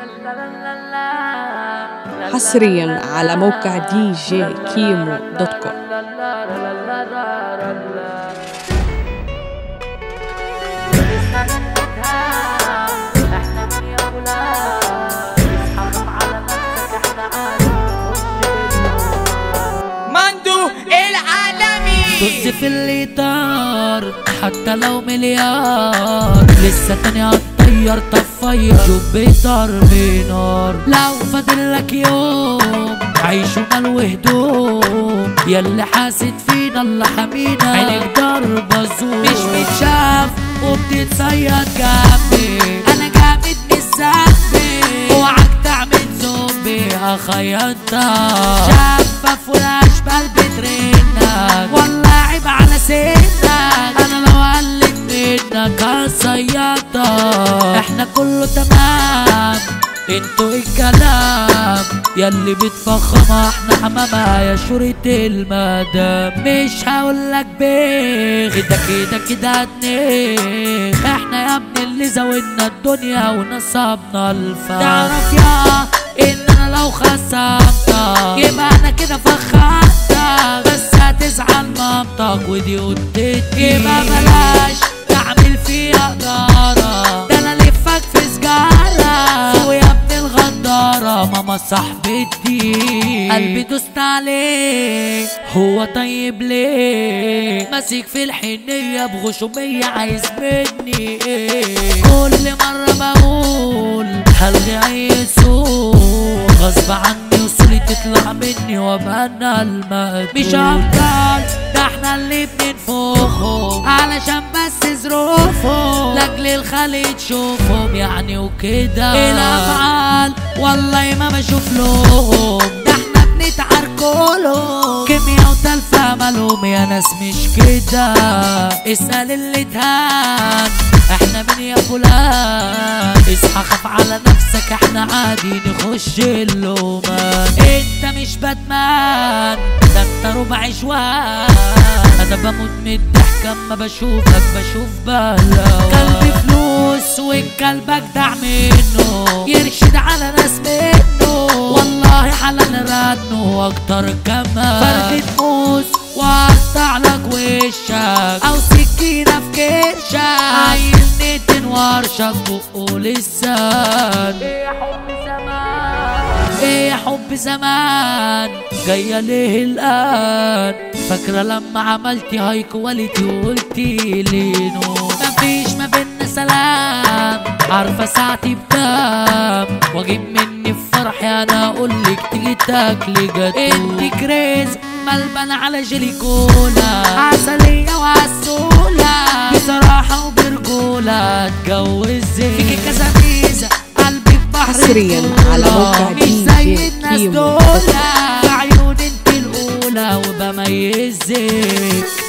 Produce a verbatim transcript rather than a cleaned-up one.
حصريا على موقع دي جي كيمو دوت كوم. مندو العالمي طز في اللي طار حتى لو مليار، لسه تاني هتطير طفاير جوب ضرب نار. لو فاضلك يوم عيش ومال وهدوم، ياللي حاسد فينا اللي حمينا عينك ضربة زور. مش متشاف وبتتصيد جنبي، انا جامد مش ذنبي، اوعك تعمل زومبي هخيطك. شفاف والاشبال بترنك، والله عيب على سنك، انا لو قلت منك هصيطك. احنا كله تمام انتوا الكلام، ياللي بتفخمها احنا حمامها يا شورة المدام. مش هقولك بيخ كده كده كده هتنيخ، احنا يا ابني اللي زودنا الدنيا ونصبنا الفخ. تعرف يا ان انا لو خصمتك يبقى انا كده فخمتك، بس هتزعل مامتك ودي قدتي. يبقى بلاش تعمل فيها قدارة، ده انا لفك في سجارة ويا ابن الغدارة ماما صاحبتي. قلبي دوست عليه هو طيب ليه، ماسك في الحنية بغشومية عايز مني ايه. كل مرة بقول هلغي اي سوء، غصب عني وصولي تطلع مني وابقى انا المقتول. مش هفضل ده احنا اللي بننفخهم علشان بس ظروفهم، لاجل الخلق تشوفهم يعني وكده. الافعال والله ما بشوف لهم، ده احنا بنتعاركولهم كيميا وتلفة مالهم يا ناس مش كده. اسأل اللي اتهان احنا من يا فلان، اصحى خاف على نفسك احنا عادي نخش اللومان. انت مش باتمان ده انت ربع شوان، انا بموت من الضحك اما بشوفك بشوف بهلوان. قلبي فلوس والكلب دع منه، يرشد على ناس منه والله حلال رنه واكتر كمان. فردة موس وقطع لك وشك او سكينة في كرشك، عيل نتن ورشك بقه لسان. ايه يا حب زمان ايه يا حب زمان جاية ليه الآن؟ فاكرة لما عملتي هاي كواليتي وقلتي لي نو، مفيش ما بينا سلام، عارفة ساعتي بكام واجيب مني في فرحي انا اقولك تيجي تاكلي جاتو. انتي كريز ملبن على جيلي كولا، عسلية وعسولة بصراحة وبرجولة اتجوزي فيكي كذا ميزة. قلبي في بحر حصريا على موقع دي جي كيمو دوت كوم. في عيون انت الاولى وبميزك.